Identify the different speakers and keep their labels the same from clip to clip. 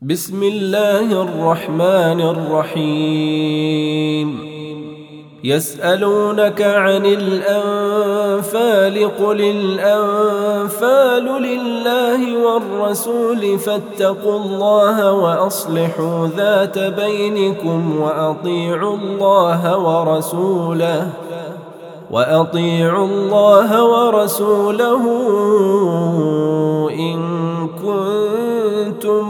Speaker 1: بسم الله الرحمن الرحيم. يسألونك عن الأنفال قل الأنفال لله والرسول فاتقوا الله وأصلحوا ذات بينكم وأطيعوا الله ورسوله إن كنتم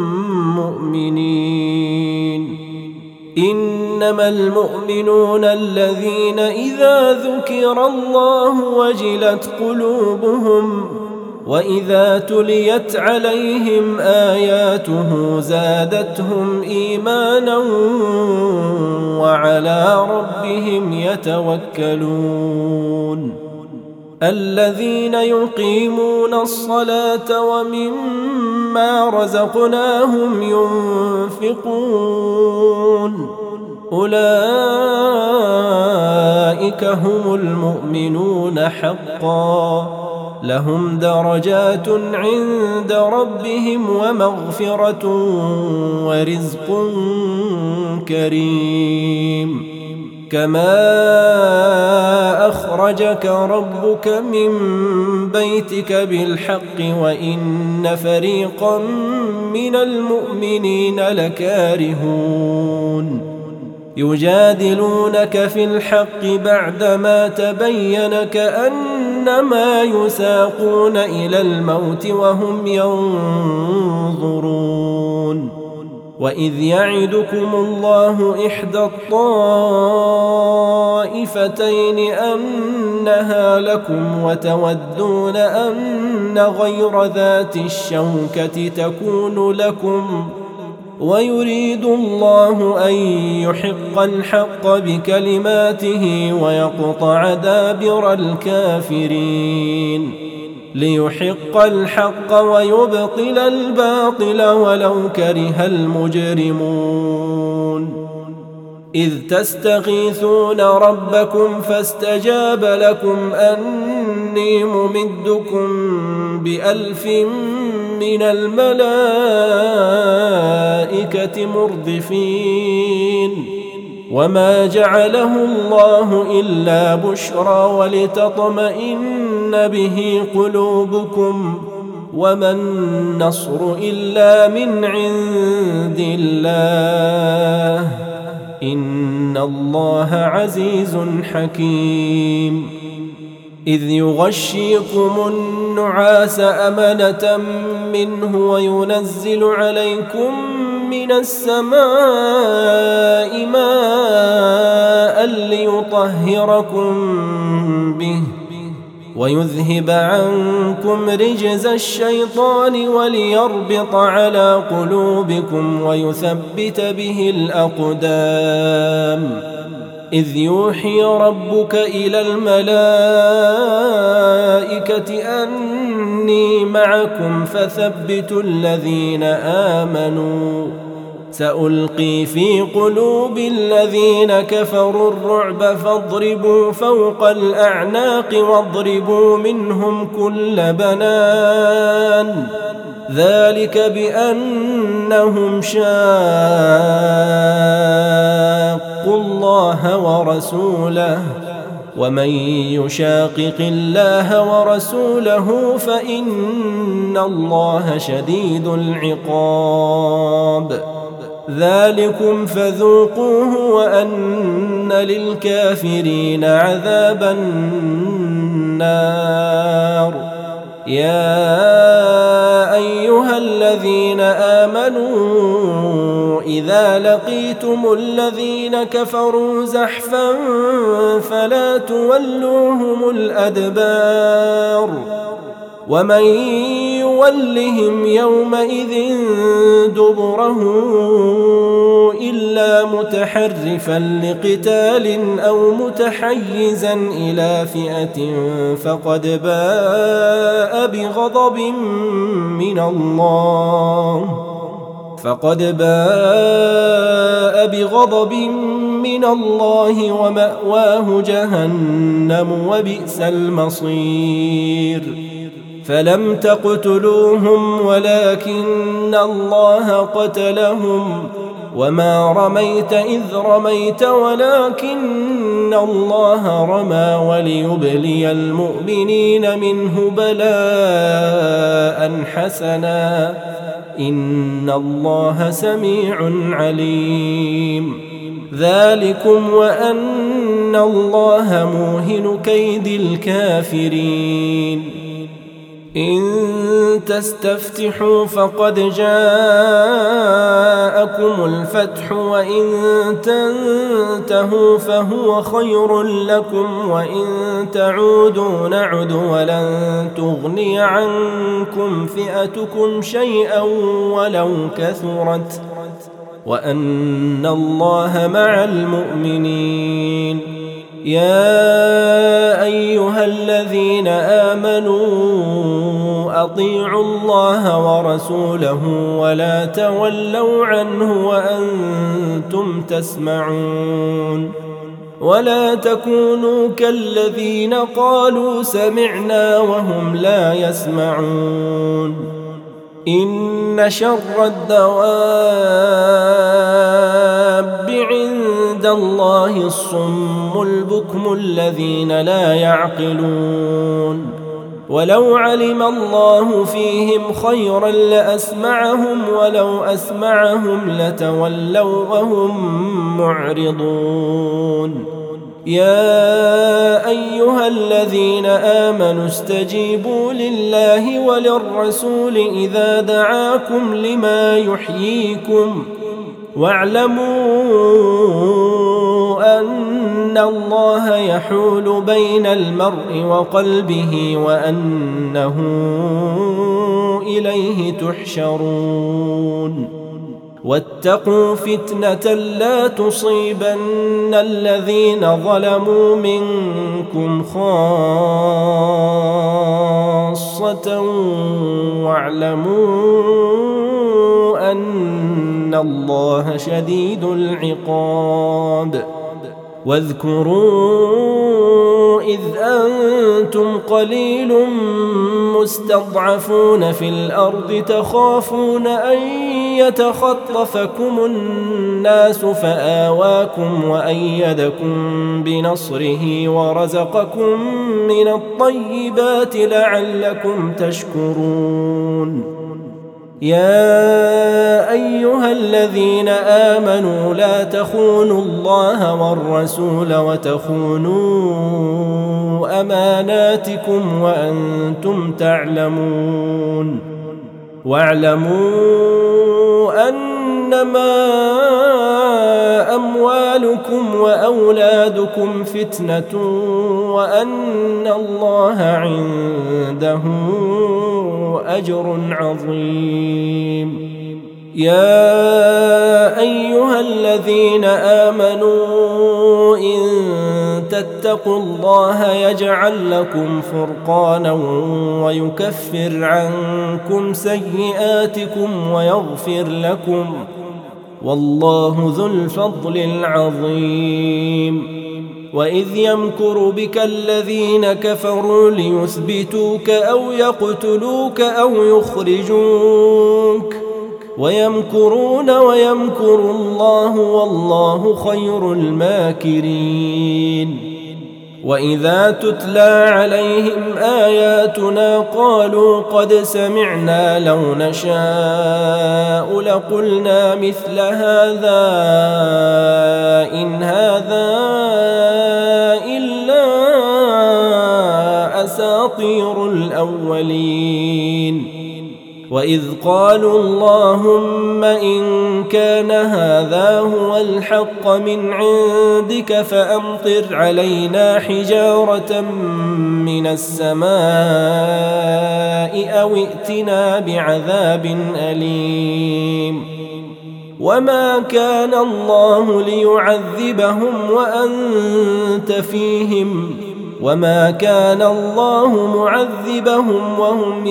Speaker 1: مؤمنين. إنما المؤمنون الذين إذا ذكر الله وجلت قلوبهم وإذا تليت عليهم آياته زادتهم إيمانا وعلى ربهم يتوكلون. الذين يقيمون الصلاة ومما رزقناهم ينفقون أولئك هم المؤمنون حقا لهم درجات عند ربهم ومغفرة ورزق كريم. كما أخرجك ربك من بيتك بالحق وإن فريقا من المؤمنين لكارهون. يجادلونك في الحق بعدما تبين كأنما يساقون إلى الموت وهم ينظرون. وإذ يعدكم الله إحدى الطائفتين أنها لكم وتودون أن غير ذات الشوكة تكون لكم ويريد الله أن يحق الحق بكلماته ويقطع دابر الكافرين ليحق الحق ويبطل الباطل ولو كره المجرمون. إذ تستغيثون ربكم فاستجاب لكم أني ممدكم ب1000 من الملائكة مردفين. وما جعله الله إلا بشرى ولتطمئن به قلوبكم وما النصر إلا من عند الله إن الله عزيز حكيم. إذ يغشيكم النعاس أمنة منه وينزل عليكم من السماء ماء ليطهركم به ويذهب عنكم رجز الشيطان وليربط على قلوبكم ويثبت به الأقدام. إذ يوحي ربك إلى الملائكة أني معكم فثبتوا الذين آمنوا سألقي في قلوب الذين كفروا الرعب فاضربوا فوق الأعناق واضربوا منهم كل بنان ذلك بأنهم شاقوا الله ورسوله ومن يشاقق الله ورسوله فإن الله شديد العقاب. ذلكم فذوقوه وأن للكافرين عذاب النار. يا أيها الذين آمنوا إذا لقيتم الذين كفروا زحفا فلا تولوهم الأدبار ومن يولهم يومئذ دبره إلا متحرفا لقتال أو متحيزا إلى فئة فقد باء بغضب من الله ومأواه جهنم وبئس المصير. فلم تقتلوهم ولكن الله قتلهم وما رميت إذ رميت ولكن الله رمى وليبلي المؤمنين منه بلاء حسنا إن الله سميع عليم ذلكم وأن الله موهن كيد الكافرين إن تستفتحوا فقد جاءكم الفتح وإن تنتهوا فهو خير لكم وإن تعودوا نعد ولن تغني عنكم فئتكم شيئا ولو كثرت وأن الله مع المؤمنين يا أيها الذين آمنوا أطيعوا الله ورسوله ولا تولوا عنه وأنتم تسمعون ولا تكونوا كالذين قالوا سمعنا وهم لا يسمعون إن شر الدواب عند الله الصم البكم الذين لا يعقلون ولو علم الله فيهم خيرا لأسمعهم ولو أسمعهم لتولوا وهم معرضون يا أيها الذين آمنوا استجيبوا لله وللرسول إذا دعاكم لما يحييكم واعلموا أن الله يحول بين المرء وقلبه وأنه إليه تحشرون واتقوا فتنة لا تصيبن الذين ظلموا منكم خاصة واعلموا أن الله شديد العقاب واذكروا إذ أنتم قليل مستضعفون في الأرض تخافون أن يتخطفكم الناس فآواكم وأيدكم بنصره ورزقكم من الطيبات لعلكم تشكرون يا أيها الذين آمنوا لا تخونوا الله والرسول وتخونوا أماناتكم وأنتم تعلمون واعلموا أنما أموالكم وأولادكم فتنة وأن الله عنده أجر عظيم يا أيها الذين آمنوا إن تتقوا الله يجعل لكم فرقانا ويكفر عنكم سيئاتكم ويغفر لكم والله ذو الفضل العظيم وإذ يمكر بك الذين كفروا ليثبتوك أو يقتلوك أو يخرجوك ويمكرون ويمكر الله والله خير الماكرين وإذا تتلى عليهم آياتنا قالوا قد سمعنا لو نشاء لقلنا مثل هذا إن هذا إلا أساطير الأولين وإذ قالوا اللهم إن كان هذا هو الحق من عندك فأمطر علينا حجارة من السماء أو ائتنا بعذاب أليم وما كان الله ليعذبهم وأنت فيهم وما كان الله معذبهم وهم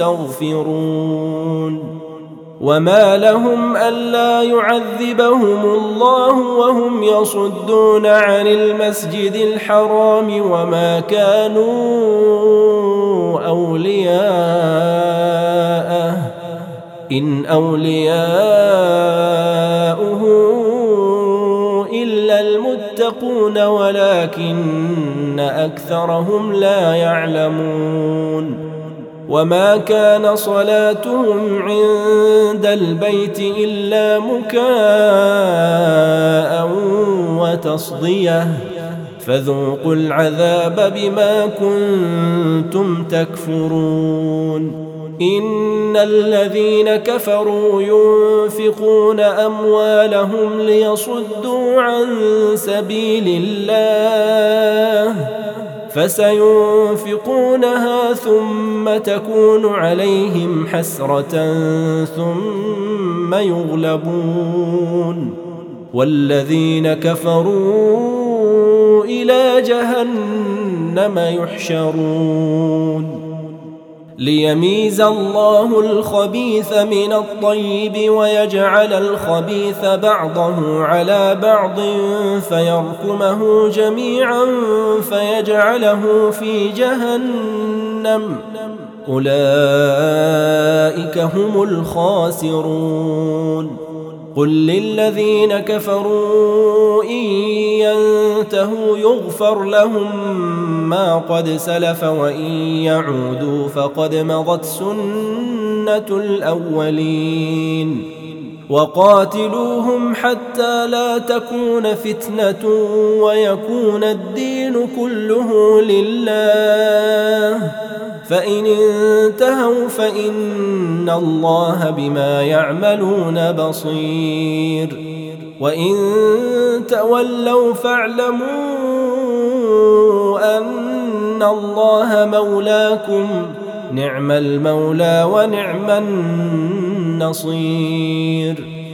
Speaker 1: يستغفرون وما لهم ألا يعذبهم الله وهم يصدون عن المسجد الحرام وما كانوا أولياءه إن أولياؤه إلا المتقون ولكن أكثرهم لا يعلمون وما كان صلاتهم عند البيت إلا مكاء وتصدية فذوقوا العذاب بما كنتم تكفرون إن الذين كفروا ينفقون أموالهم ليصدوا عن سبيل الله فسينفقونها ثم تكون عليهم حسرة ثم يغلبون والذين كفروا إلى جهنم يحشرون ليميز الله الخبيث من الطيب ويجعل الخبيث بعضه على بعض فيركمه جميعا فيجعله في جهنم أولئك هم الخاسرون قل للذين كفروا إن ينتهوا يغفر لهم ما قد سلف وإن يعودوا فقد مضت سنة الأولين وقاتلوهم حتى لا تكون فتنة ويكون الدين كله لله فإن انتهوا فإن الله بما يعملون بصير وإن تولوا فاعلموا أن الله مولاكم نعم المولى ونعم النصير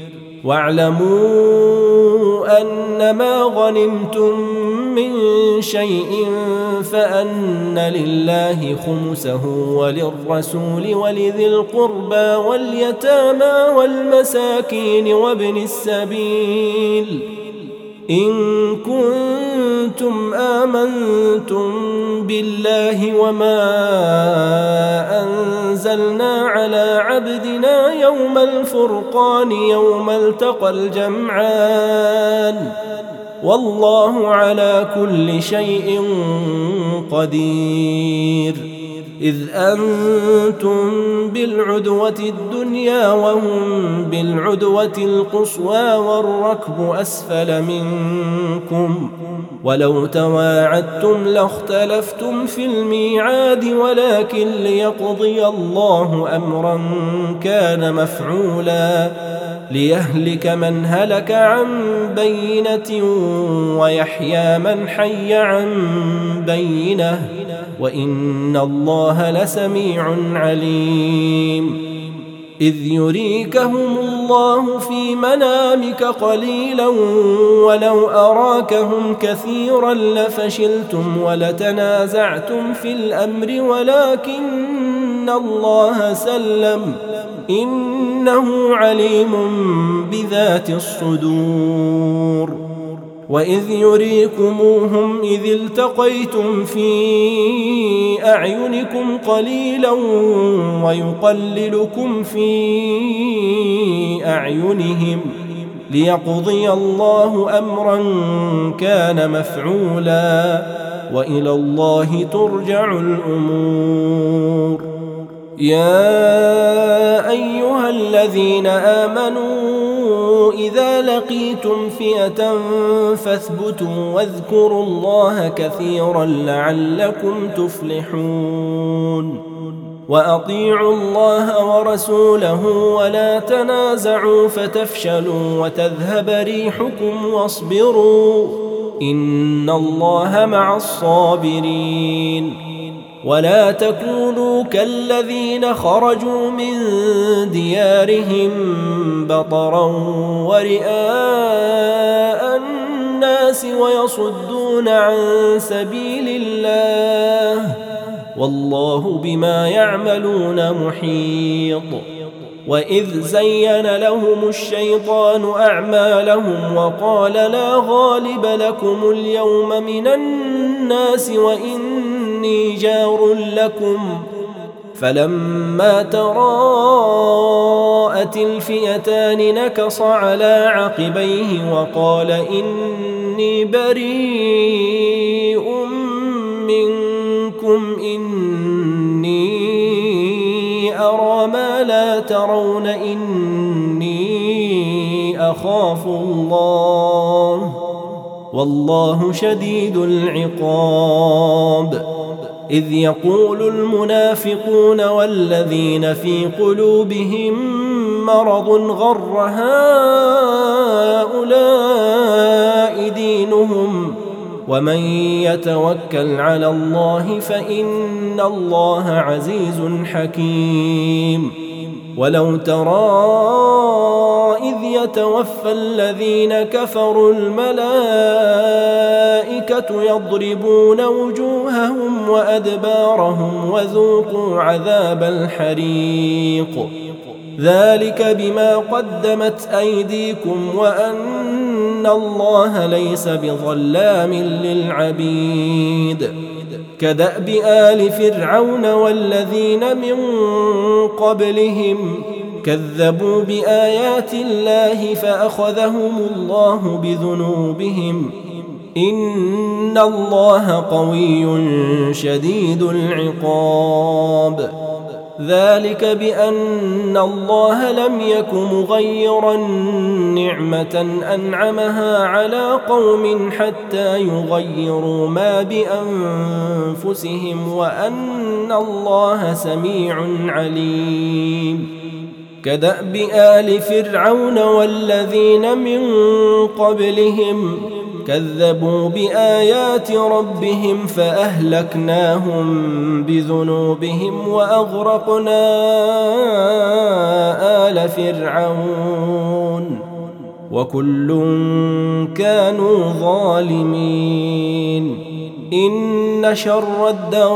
Speaker 1: واعلموا أنما غنمتم من شيء فأن لله خمسه وللرسول ولذي القربى واليتامى والمساكين وابن السبيل إن كنتم آمنتم بالله وما أنزلنا على عبدنا يوم الفرقان يوم التقى الجمعان والله على كل شيء قدير إذ أنتم بالعدوة الدنيا وهم بالعدوة القصوى والركب أسفل منكم ولو تواعدتم لاختلفتم في الميعاد ولكن ليقضي الله أمرا كان مفعولا ليهلك من هلك عن بينة ويحيى من حي عن بينة وإن الله لسميع عليم إذ يريكهم الله في منامك قليلا ولو أراكهم كثيرا لفشلتم ولتنازعتم في الأمر ولكن الله سلم إنه عليم بذات الصدور وإذ يريكموهم إذ التقيتم في أعينكم قليلا ويقللكم في أعينهم ليقضي الله أمرا كان مفعولا وإلى الله ترجع الأمور يا أيها الذين آمنوا إذا لقيتم فئة فاثبتوا واذكروا الله كثيرا لعلكم تفلحون وأطيعوا الله ورسوله ولا تنازعوا فتفشلوا وتذهب ريحكم واصبروا إن الله مع الصابرين ولا تكونوا كالذين خرجوا من ديارهم بطرا ورئاء الناس ويصدون عن سبيل الله والله بما يعملون محيط وإذ زين لهم الشيطان أعمالهم وقال لا غالب لكم اليوم من الناس وإني جار لكم فلما تراءت الفئتان نكص على عقبيه وقال إني بريء منكم إني أرى ما لا ترون إني أخاف الله والله شديد العقاب. إذ يقول المنافقون والذين في قلوبهم مرض غر هؤلاء دينهم ومن يتوكل على الله فإن الله عزيز حكيم. ولو ترى إذ يتوفى الذين كفروا الملائكة يضربون وجوههم وأدبارهم وذوقوا عذاب الحريق ذلك بما قدمت أيديكم وأن الله ليس بظلام للعبيد. كدأب آل فرعون والذين من قبلهم كذبوا بآيات الله فأخذهم الله بذنوبهم إن الله قوي شديد العقاب. ذلك بأن الله لم يك مغيرا نعمة أنعمها على قوم حتى يغيروا ما بأنفسهم وأن الله سميع عليم. كدأب آل فرعون والذين من قبلهم كذبوا بآيات ربهم فأهلكناهم بذنوبهم وأغرقنا آل فرعون وكل كانوا ظالمين. إن شر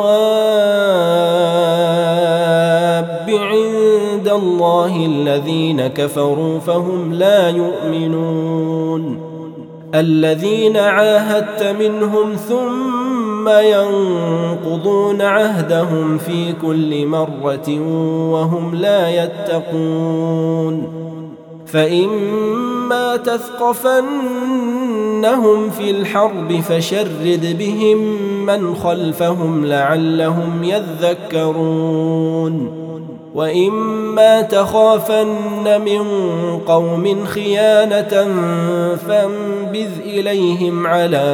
Speaker 1: الدواب عند الله الذين كفروا فهم لا يؤمنون. الذين عاهدت منهم ثم ينقضون عهدهم في كل مرة وهم لا يتقون. فإما تثقفنهم في الحرب فشرد بهم من خلفهم لعلهم يذكرون. وإما تخافن من قوم خيانة فانبذ إليهم على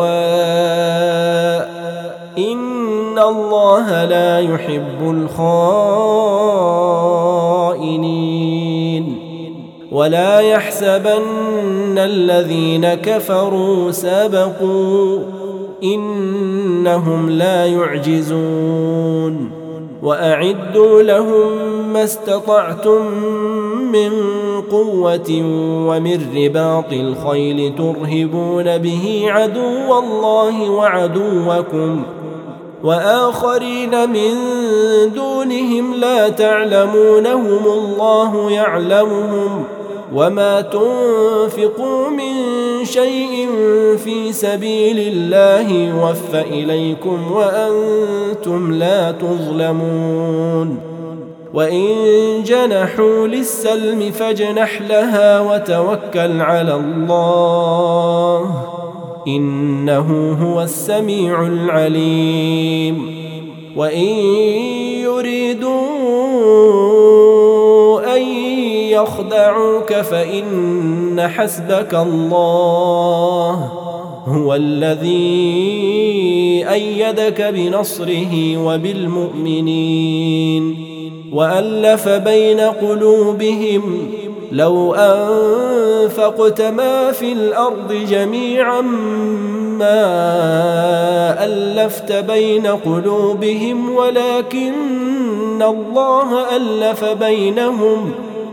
Speaker 1: سواء إن الله لا يحب الخائنين. ولا يحسبن الذين كفروا سبقوا إنهم لا يعجزون. وأعدوا لهم ما استطعتم من قوة ومن رباط الخيل ترهبون به عدو الله وعدوكم وآخرين من دونهم لا تعلمونهم الله يعلمهم وما تنفقوا من شيء في سبيل الله يوفى إليكم وأنتم لا تظلمون. وإن جنحوا للسلم فاجنح لها وتوكل على الله إنه هو السميع العليم. وإن يريدوا أن يخدعوك فإن حسبك الله هو الذي أيدك بنصره وبالمؤمنين وألف بين قلوبهم لو أنفقت ما في الأرض جميعا ما ألفت بين قلوبهم ولكن الله ألف بينهم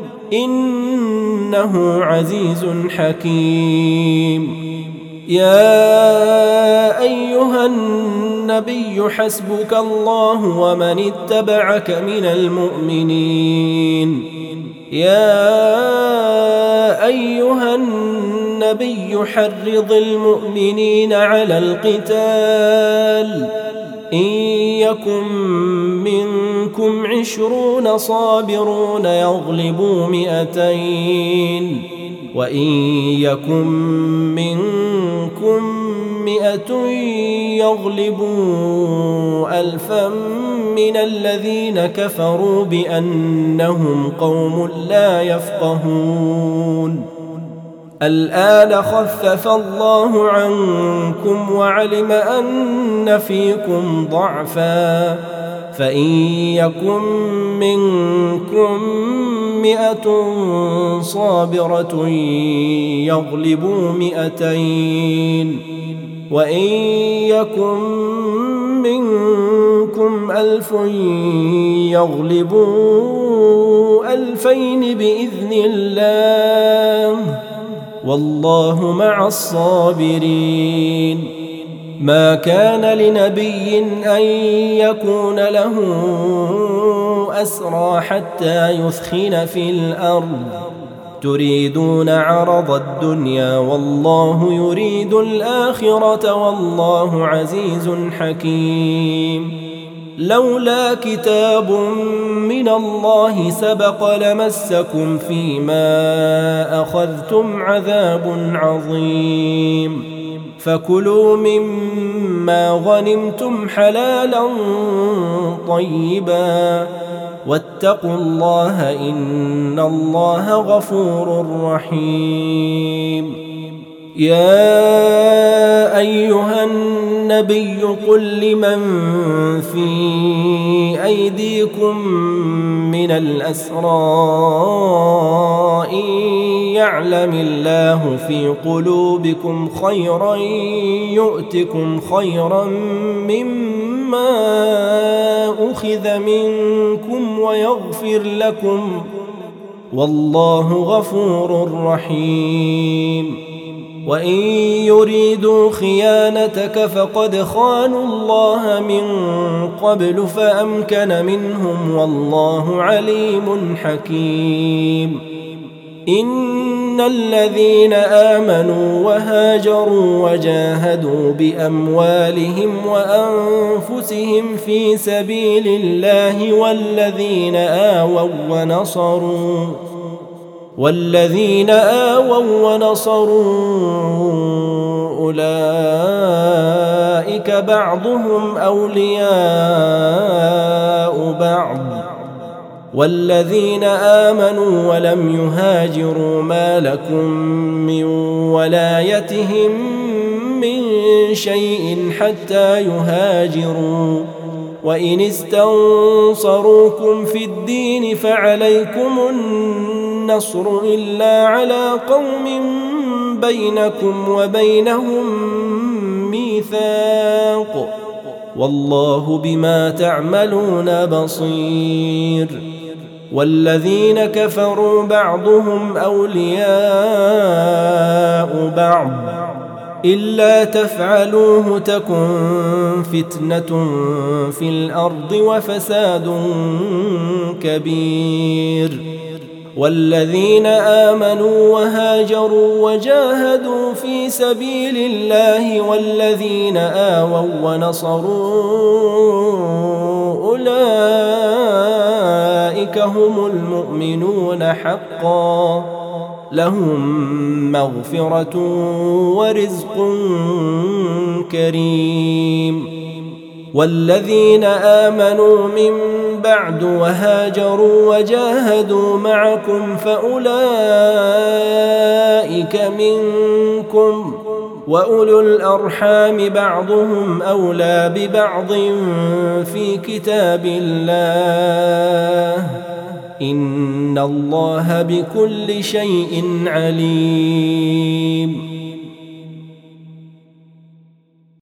Speaker 1: إنه عزيز حكيم. يا أيها النبي حسبك الله ومن اتبعك من المؤمنين. يا أيها النبي حرض المؤمنين على القتال إن يكن منكم 20 صابرون يغلبوا 200 وإن يكن منكم 100 يغلبوا 1000 من الذين كفروا بأنهم قوم لا يفقهون الآن خفف الله عنكم وعلم أن فيكم ضعفا فإن يكن منكم 100 صابرة يغلبوا 200 وإن يكن منكم 1000 يغلبوا 2000 بإذن الله والله مع الصابرين ما كان لنبي أن يكون له أسرى حتى يثخن في الأرض تريدون عرض الدنيا والله يريد الآخرة والله عزيز حكيم لولا كتاب من الله سبق لمسكم فيما أخذتم عذاب عظيم فكلوا مما غنمتم حلالا طيبا واتقوا الله إن الله غفور رحيم يا أيها النبي قل لمن في أيديكم من الأسرى إن يعلم الله في قلوبكم خيرا يؤتكم خيرا مما أخذ منكم ويغفر لكم والله غفور رحيم وإن يريدوا خيانتك فقد خانوا الله من قبل فأمكن منهم والله عليم حكيم إن الذين آمنوا وهاجروا وجاهدوا بأموالهم وأنفسهم في سبيل الله والذين آووا ونصروا أولئك بعضهم أولياء بعض والذين آمنوا ولم يهاجروا ما لكم من ولايتهم من شيء حتى يهاجروا وإن استنصروكم في الدين فعليكم النصر إلا على قوم بينكم وبينهم ميثاق والله بما تعملون بصير والذين كفروا بعضهم أولياء بعض إلا تفعلوه تكن فتنة في الأرض وفساد كبير والذين آمنوا وهاجروا وجاهدوا في سبيل الله والذين آووا ونصروا أولئك هم المؤمنون حقا لهم مغفرة ورزق كريم والذين آمنوا من بعد وهاجروا وجاهدوا معكم فأولئك منكم وأولو الأرحام بعضهم أولى ببعض في كتاب الله إن الله بكل شيء عليم